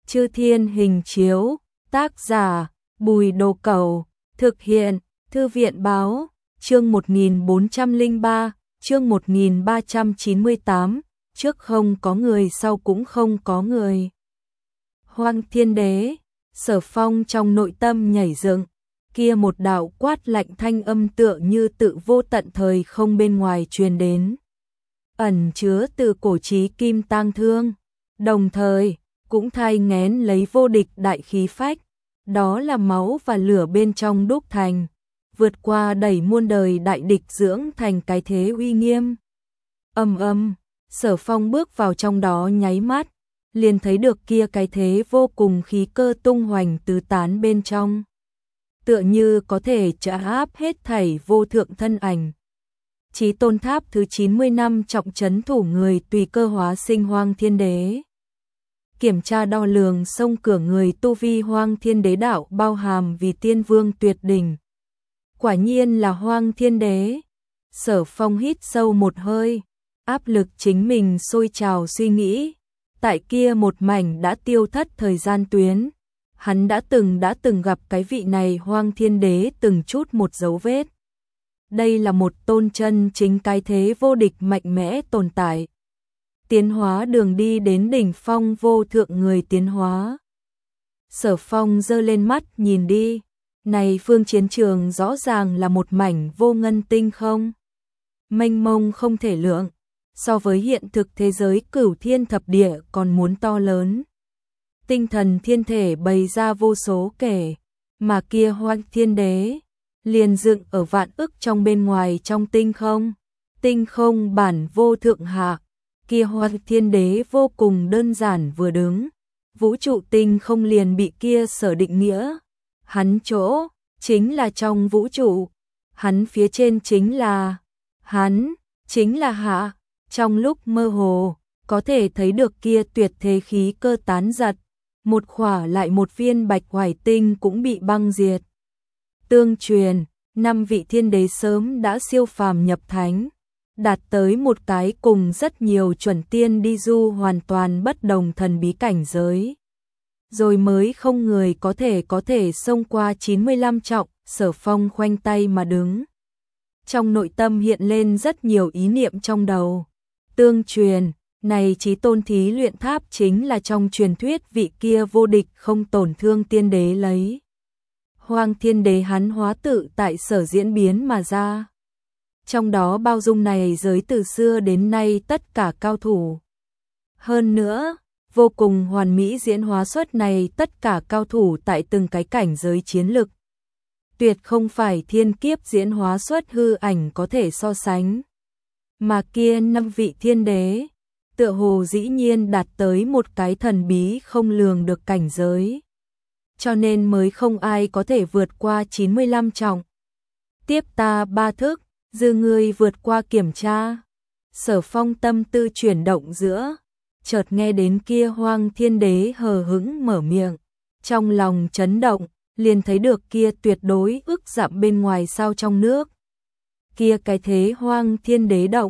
Chư Thiên Hình Chiếu, tác giả Bùi Đồ Cẩu, thực hiện Thư viện Báo, chương 1403, chương 1398, trước không có người sau cũng không có người. Hoang Thiên Đế, Sở Phong trong nội tâm nhảy dựng, kia một đạo quát lạnh thanh âm tựa như tự vô tận thời không bên ngoài truyền đến. Ẩn chứa từ cổ chí kim tang thương, đồng thời cũng thai nghén lấy vô địch đại khí phách, đó là máu và lửa bên trong đúc thành, vượt qua đẩy muôn đời đại địch dưỡng thành cái thế uy nghiêm. Sở Phong bước vào trong đó nháy mắt, liền thấy được kia cái thế vô cùng khí cơ tung hoành tứ tán bên trong, tựa như có thể trấn áp hết thảy vô thượng thân ảnh. Chí Tôn Tháp thứ 90 năm trọng trấn thủ người tùy cơ hóa sinh Hoang Thiên Đế. Kiểm tra đo lường sông cửa người tu vi Hoang Thiên Đế đạo bao hàm vì tiên vương tuyệt đỉnh. Quả nhiên là Hoang Thiên Đế. Sở Phong hít sâu một hơi, áp lực chính mình sôi trào suy nghĩ. Tại kia một mảnh đã tiêu thất thời gian tuyến, hắn đã từng gặp cái vị này Hoang Thiên Đế từng chút một dấu vết. Đây là một tôn chân chính cái thế vô địch mạnh mẽ tồn tại. Tiến hóa đường đi đến đỉnh phong vô thượng người tiến hóa. Sở Phong giơ lên mắt nhìn đi, này phương chiến trường rõ ràng là một mảnh vô ngân tinh không. Mênh mông không thể lượng, so với hiện thực thế giới cửu thiên thập địa còn muốn to lớn. Tinh thần thiên thể bày ra vô số kể, mà kia Hoang Thiên Đế liền dựng ở vạn ức trong bên ngoài trong tinh không bản vô thượng hạ. Kia Hoang Thiên Đế vô cùng đơn giản vừa đứng, vũ trụ tinh không liền bị kia sở định nghĩa. Hắn chỗ chính là trong vũ trụ, hắn phía trên chính là hạ. Trong lúc mơ hồ, có thể thấy được kia tuyệt thế khí cơ tán giật, một khỏa lại một viên bạch hoài tinh cũng bị băng diệt. Tương truyền, 5 vị thiên đế sớm đã siêu phàm nhập thánh, đạt tới một cái cùng rất nhiều chuẩn tiên đi du hoàn toàn bất đồng thần bí cảnh giới. Rồi mới không người có thể xông qua 95 trọng. Sở Phong khoanh tay mà đứng. Trong nội tâm hiện lên rất nhiều ý niệm trong đầu. Tương truyền, này Chí Tôn Thí Luyện Tháp chính là trong truyền thuyết vị kia vô địch không tổn thương tiên đế lấy. Hoang Thiên Đế hắn hóa tự tại sở diễn biến mà ra. Trong đó bao dung này giới từ xưa đến nay tất cả cao thủ. Hơn nữa, vô cùng hoàn mỹ diễn hóa xuất này tất cả cao thủ tại từng cái cảnh giới chiến lực. Tuyệt không phải thiên kiếp diễn hóa xuất hư ảnh có thể so sánh. Mà kia 5 vị thiên đế, tựa hồ dĩ nhiên đạt tới một cái thần bí không lường được cảnh giới. Cho nên mới không ai có thể vượt qua 95 trọng. Tiếp ta 3 thức, dư ngươi vượt qua kiểm tra. Sở Phong tâm tư chuyển động giữa, chợt nghe đến kia Hoang Thiên Đế hờ hững mở miệng, trong lòng chấn động, liền thấy được kia tuyệt đối ức dặm bên ngoài sao trong nước. Kia cái thế Hoang Thiên Đế động,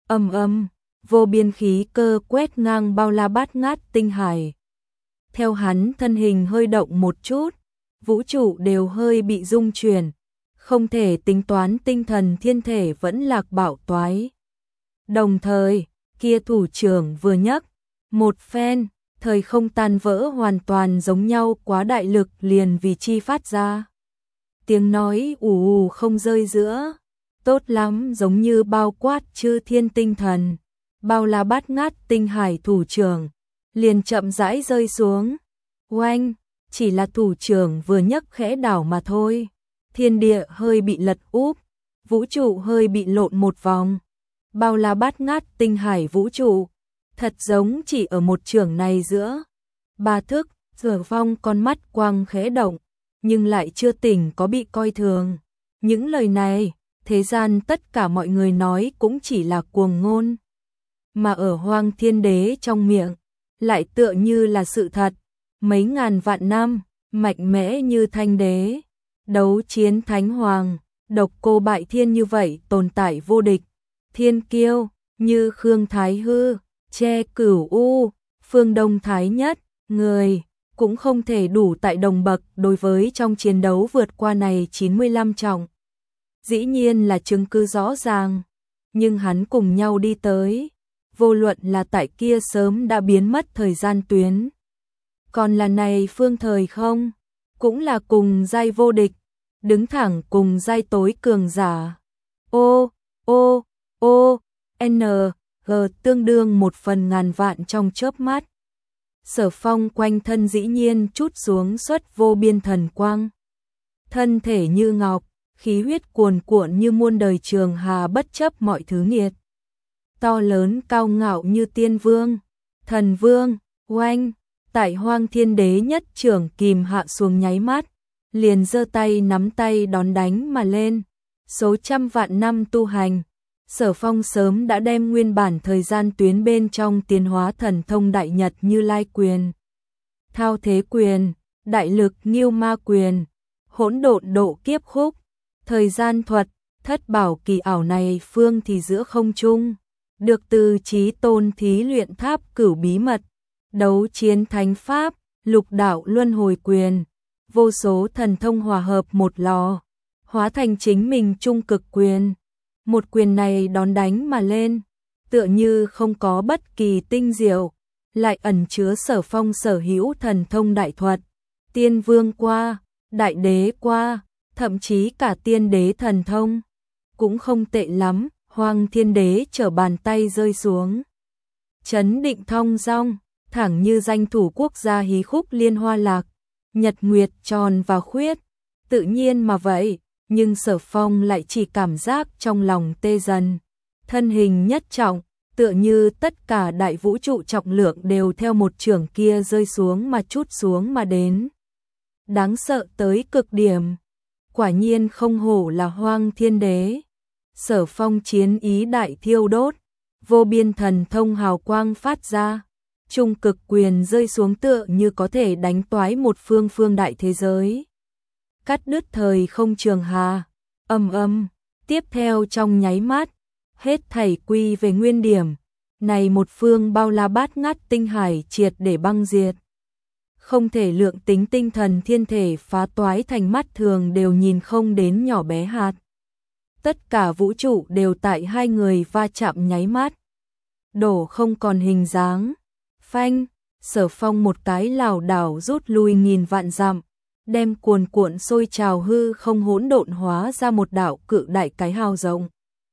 vô biên khí cơ quét ngang bao la bát ngát tinh hải. Theo hắn thân hình hơi động một chút, vũ trụ đều hơi bị rung chuyển, không thể tính toán tinh thần thiên thể vẫn lạc bạo toái. Đồng thời, kia thủ trưởng vừa nhấc, một phen, thời không tan vỡ hoàn toàn giống nhau quá đại lực liền vì chi phát ra. Tiếng nói ù không rơi giữa, tốt lắm giống như bao quát chư thiên tinh thần, bao la bát ngát tinh hải thủ trưởng, liền chậm rãi rơi xuống. Oanh, chỉ là thủ trưởng vừa nhấc khẽ đảo mà thôi. Thiên địa hơi bị lật úp, vũ trụ hơi bị lộn một vòng. Bao la bát ngát tinh hải vũ trụ, thật giống chỉ ở một chưởng này giữa. 3 thức, Sở Phong con mắt quang khẽ động, nhưng lại chưa tỉnh có bị coi thường. Những lời này, thế gian tất cả mọi người nói cũng chỉ là cuồng ngôn. Mà ở Hoang Thiên Đế trong miệng, lại tựa như là sự thật. Mấy ngàn vạn năm, mạnh mẽ như thanh đế, đấu chiến thánh hoàng, độc cô bại thiên như vậy tồn tại vô địch. Thiên kiêu, như Khương Thái Hư, che cửu u, phương Đông Thái Nhất, người, cũng không thể đủ tại đồng bậc đối với trong chiến đấu vượt qua này 95 trọng. Dĩ nhiên là chứng cứ rõ ràng, nhưng hắn cùng nhau đi tới, vô luận là tại kia sớm đã biến mất thời gian tuyến. Còn là này phương thời không, cũng là cùng giai vô địch, đứng thẳng cùng giai tối cường giả. N, G tương đương 1/1000 vạn trong chớp mắt. Sở Phong quanh thân dĩ nhiên chút xuống xuất vô biên thần quang. Thân thể như ngọc, khí huyết cuồn cuộn như muôn đời trường hà bất chấp mọi thứ nghiệt. To lớn cao ngạo như tiên vương, thần vương, oanh, tại Hoang Thiên Đế nhất trưởng kìm hạ xuống nháy mắt, liền giơ tay nắm tay đón đánh mà lên. Số trăm vạn năm tu hành, Sở Phong sớm đã đem nguyên bản thời gian tuyến bên trong tiến hóa thần thông Đại Nhật Như Lai quyền, Thao Thế quyền, Đại Lực Nghiêu Ma quyền, Hỗn Độn Độ Kiếp Khúc, Thời Gian Thuật, Thất Bảo Kỳ Ảo này phương thì giữa không trung, được từ Chí Tôn thí luyện tháp cửu bí mật, Đấu Chiến Thánh Pháp, Lục Đạo Luân Hồi quyền, vô số thần thông hòa hợp một lò, hóa thành chính mình trung cực quyền. Một quyền này đón đánh mà lên, tựa như không có bất kỳ tinh diệu, lại ẩn chứa Sở Phong sở hữu thần thông đại thuật, tiên vương qua, đại đế qua, thậm chí cả tiên đế thần thông. Cũng không tệ lắm, Hoang Thiên Đế trở bàn tay rơi xuống. Chấn định thong dong, thẳng như danh thủ quốc gia hí khúc liên hoa lạc, nhật nguyệt tròn và khuyết, tự nhiên mà vậy. Nhưng Sở Phong lại chỉ cảm giác trong lòng tê dần, thân hình nhất trọng, tựa như tất cả đại vũ trụ trọng lượng đều theo một chưởng kia rơi xuống mà trút xuống mà đến. Đáng sợ tới cực điểm, quả nhiên không hổ là Hoang Thiên Đế. Sở Phong chiến ý đại thiêu đốt, vô biên thần thông hào quang phát ra, trung cực quyền rơi xuống tựa như có thể đánh toái một phương đại thế giới. Cắt đứt thời không trường hà, tiếp theo trong nháy mắt, hết thảy quy về nguyên điểm, này một phương bao la bát ngát tinh hải triệt để băng diệt. Không thể lượng tính tinh thần thiên thể phá toái thành mắt thường đều nhìn không đến nhỏ bé hạt. Tất cả vũ trụ đều tại hai người va chạm nháy mắt, đổ không còn hình dáng. Phanh, Sở Phong một cái lảo đảo rút lui nghìn vạn dặm, đem cuồn cuộn sôi trào hư không hỗn độn hóa ra một đạo cự đại cái hào rộng.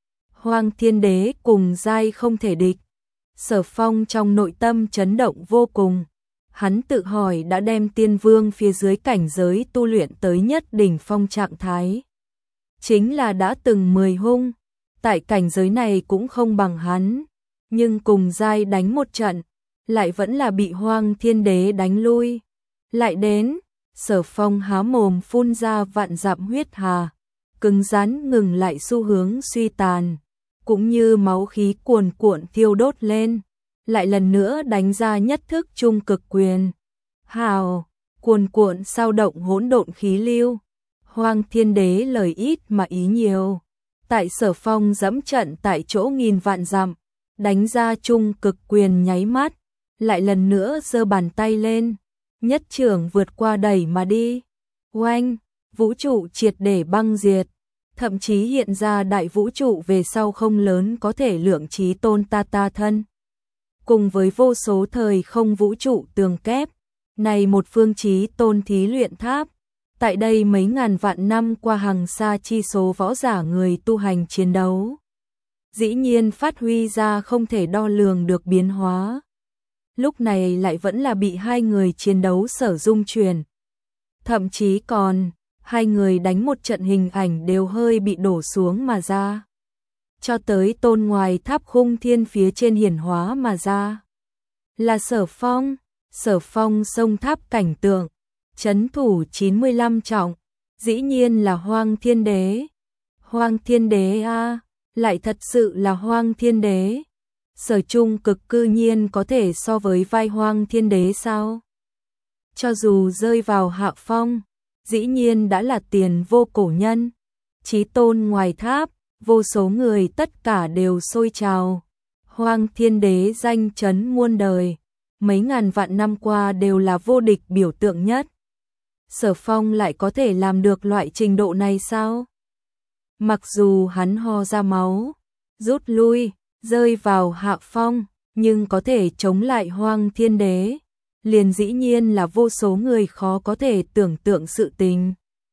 Hoang Thiên Đế cùng giai không thể địch. Sở Phong trong nội tâm chấn động vô cùng. Hắn tự hỏi đã đem tiên vương phía dưới cảnh giới tu luyện tới nhất đỉnh phong trạng thái. Chính là đã từng 10 hung, tại cảnh giới này cũng không bằng hắn, nhưng cùng giai đánh một trận, lại vẫn là bị Hoang Thiên Đế đánh lui. Lại đến, Sở Phong há mồm phun ra vạn dặm huyết hà, cứng rắn ngừng lại xu hướng suy tàn, cũng như máu khí cuồn cuộn thiêu đốt lên, lại lần nữa đánh ra nhất thức trung cực quyền. Hào, cuồn cuộn sao động hỗn độn khí lưu. Hoang Thiên Đế lời ít mà ý nhiều, tại Sở Phong dẫm trận tại chỗ nghìn vạn dặm, đánh ra trung cực quyền nháy mắt, lại lần nữa giơ bàn tay lên, nhất trưởng vượt qua đẩy mà đi. Oanh, vũ trụ triệt để băng diệt, thậm chí hiện ra đại vũ trụ về sau không lớn có thể lượng Chí Tôn ta thân. Cùng với vô số thời không vũ trụ tường kép, này một phương Chí Tôn thí luyện tháp, tại đây mấy ngàn vạn năm qua hàng xa chi số võ giả người tu hành chiến đấu, dĩ nhiên phát huy ra không thể đo lường được biến hóa. Lúc này lại vẫn là bị hai người chiến đấu sở dung chuyển. Thậm chí còn, hai người đánh một trận hình ảnh đều hơi bị đổ xuống mà ra. Cho tới tôn ngoài tháp khung thiên phía trên hiển hóa mà ra. Là Sở Phong sông tháp cảnh tượng, trấn thủ 95 trọng, dĩ nhiên là Hoang Thiên Đế. Hoang Thiên Đế a, lại thật sự là Hoang Thiên Đế. Sở trung cực cư nhiên có thể so với vai Hoang Thiên Đế sao? Cho dù rơi vào hạ phong, dĩ nhiên đã là tiền vô cổ nhân. Chí Tôn ngoài tháp, vô số người tất cả đều sôi trào. Hoang Thiên Đế danh chấn muôn đời. mấy ngàn vạn năm qua đều là vô địch biểu tượng nhất. Sở Phong lại có thể làm được loại trình độ này sao? Mặc dù hắn ho ra máu, rút lui, rơi vào hạ phong, nhưng có thể chống lại Hoang Thiên Đế, liền dĩ nhiên là vô số người khó có thể tưởng tượng sự tình.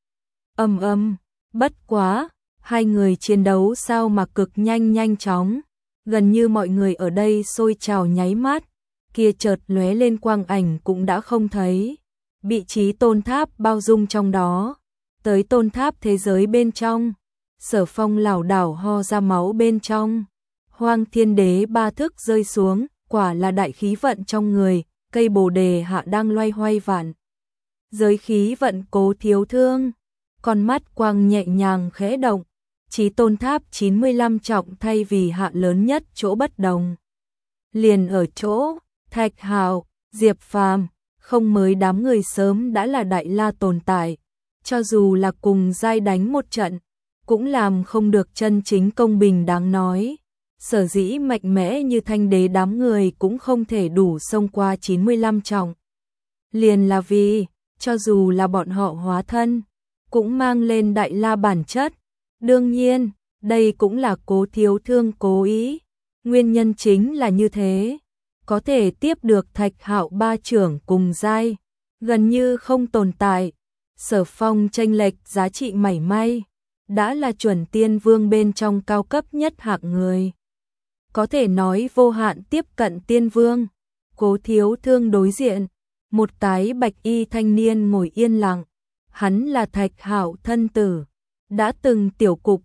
Bất quá, hai người chiến đấu sao mà cực nhanh chóng, gần như mọi người ở đây sôi trào nháy mắt, kia chợt lóe lên quang ảnh cũng đã không thấy, bị Chí Tôn Tháp bao dung trong đó, tới Tôn Tháp thế giới bên trong, Sở Phong lảo đảo ho ra máu bên trong, Hoang Thiên Đế ba thức rơi xuống, quả là đại khí vận trong người, cây bồ đề hạ đang loay hoay vạn. Giới khí vận Cố Thiếu Thương, con mắt quang nhẹ nhàng khẽ động, Chí Tôn Tháp 95 trọng thay vì hạ lớn nhất chỗ bất đồng. Liền ở chỗ, Thạch Hạo, Diệp Phàm, không mới đám người sớm đã là đại la tồn tại, cho dù là cùng giai đánh một trận, cũng làm không được chân chính công bình đáng nói. Sở dĩ mạnh mẽ như Thanh Đế đám người cũng không thể đủ xông qua 95 trọng. Liền là vì, cho dù là bọn họ hóa thân, cũng mang lên đại la bản chất. Đương nhiên, đây cũng là Cố Thiếu Thương cố ý. Nguyên nhân chính là như thế. Có thể tiếp được Thạch Hạo ba trưởng cùng giai, gần như không tồn tại. Sở Phong chênh lệch giá trị mảy may, đã là chuẩn tiên vương bên trong cao cấp nhất hạng người. Có thể nói vô hạn tiếp cận tiên vương. Cố Thiếu Thương đối diện, một cái bạch y thanh niên ngồi yên lặng. Hắn là Thạch Hạo thân tử, đã từng tiểu cục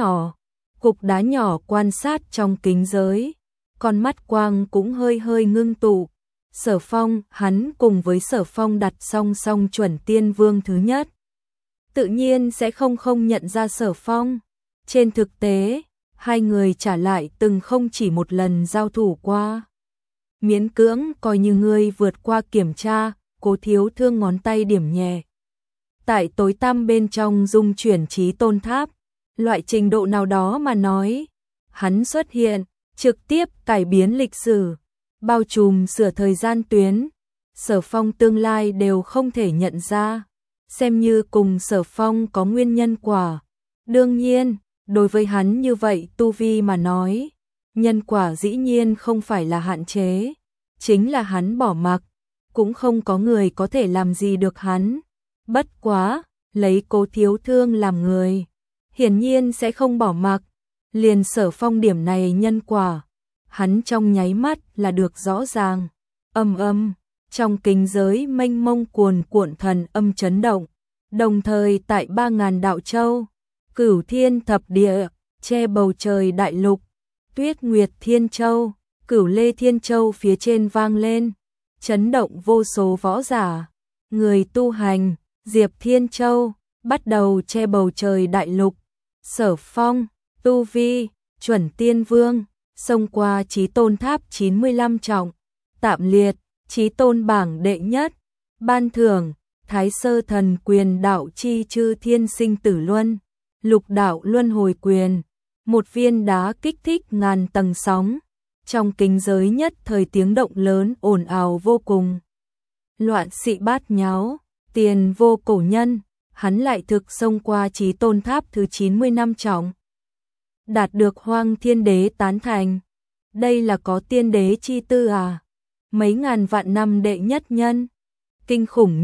đá nhỏ quan sát trong kính giới, con mắt quang cũng hơi ngưng tụ. Sở Phong, hắn cùng với Sở Phong đặt song song chuẩn tiên vương thứ nhất, tự nhiên sẽ không nhận ra Sở Phong. Trên thực tế, hai người trả lại từng không chỉ một lần giao thủ qua. Miễn cưỡng coi như ngươi vượt qua kiểm tra, Cố Thiếu Thương ngón tay điểm nhẹ. Tại tối tăm bên trong dung chuyển Chí Tôn Tháp, loại trình độ nào đó mà nói, hắn xuất hiện, trực tiếp cải biến lịch sử, bao trùm sửa thời gian tuyến, Sở Phong tương lai đều không thể nhận ra, xem như cùng Sở Phong có nguyên nhân quả. Đương nhiên, đối với hắn như vậy tu vi mà nói, nhân quả dĩ nhiên không phải là hạn chế, chính là hắn bỏ mặc, cũng không có người có thể làm gì được hắn. Bất quá, lấy Cố Thiếu Thương làm người, hiển nhiên sẽ không bỏ mặc, liền Sở Phong điểm này nhân quả, hắn trong nháy mắt là được rõ ràng. Trong kính giới mênh mông cuồn cuộn thần âm chấn động, đồng thời tại 3000 đạo châu, Cửu Thiên thập địa, che bầu trời đại lục, Tuyết Nguyệt Thiên Châu, Cửu Lê Thiên Châu phía trên vang lên, chấn động vô số võ giả, người tu hành. Diệp Thiên Châu bắt đầu che bầu trời đại lục. Sở Phong, tu vi, chuẩn tiên vương, xông qua Chí Tôn Tháp 95 trọng, tạm liệt, Chí Tôn bảng đệ nhất, ban thưởng, Thái Sơ Thần Quyền đạo chi chư thiên sinh tử luân, lục đạo luân hồi quyền, một viên đá kích thích ngàn tầng sóng, trong kính giới nhất thời tiếng động lớn ồn ào vô cùng. Loạn xị bát nháo. Tiền Vô Cổ Nhân, hắn lại thực xông qua Chí Tôn Tháp thứ 95 trọng. Đạt được Hoang Thiên Đế tán thành. Đây là có tiên đế chi tư à? Mấy ngàn vạn năm đệ nhất nhân. Kinh khủng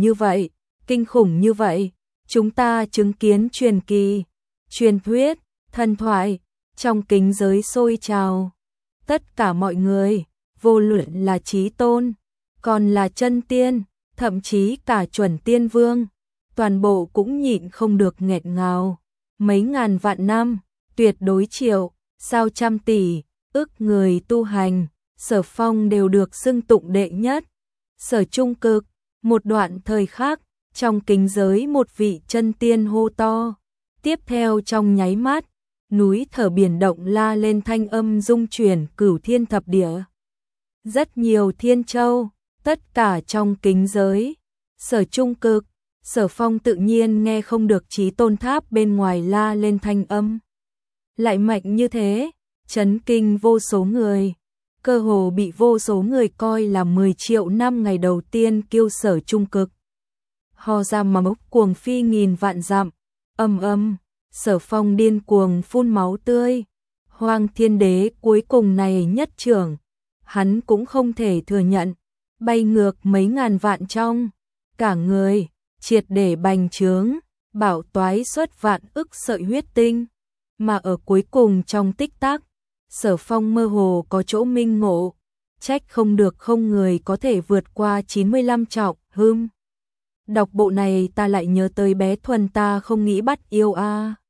như vậy. Chúng ta chứng kiến truyền kỳ, truyền thuyết, thần thoại, trong kính giới sôi trào. Tất cả mọi người, vô luận là Chí Tôn, còn là chân tiên, thậm chí cả chuẩn tiên vương, toàn bộ cũng nhịn không được nghẹn ngào. Mấy ngàn vạn năm, tuyệt đối triệu, sao trăm tỷ, ức người tu hành, Sở Phong đều được xưng tụng đệ nhất. Sở Trung Cực, một đoạn thời khắc, trong kính giới một vị chân tiên hô to. Tiếp theo trong nháy mắt, núi thở biển động la lên thanh âm rung chuyển Cửu Thiên thập địa. Rất nhiều thiên châu, tất cả trong kính giới, Sở Trung Cực, Sở Phong tự nhiên nghe không được Chí Tôn Tháp bên ngoài la lên thanh âm. Lại mạnh như thế, chấn kinh vô số người. cơ hồ bị vô số người coi là 10 triệu năm ngày đầu tiên kiêu sở trung cực. Ho ra mà mốc cuồng phi nghìn vạn dặm, Sở Phong điên cuồng phun máu tươi. Hoang Thiên Đế cuối cùng này nhất trưởng, hắn cũng không thể thừa nhận, bay ngược mấy ngàn vạn trong, cả người triệt để bành trướng, bảo toái xuất vạn ức sợi huyết tinh, mà ở cuối cùng trong tích tắc, Sở Phong mơ hồ có chỗ minh ngộ, trách không được không người có thể vượt qua 95 trọng, Đọc bộ này ta lại nhớ tới bé Thuần ta không nghĩ bắt yêu a.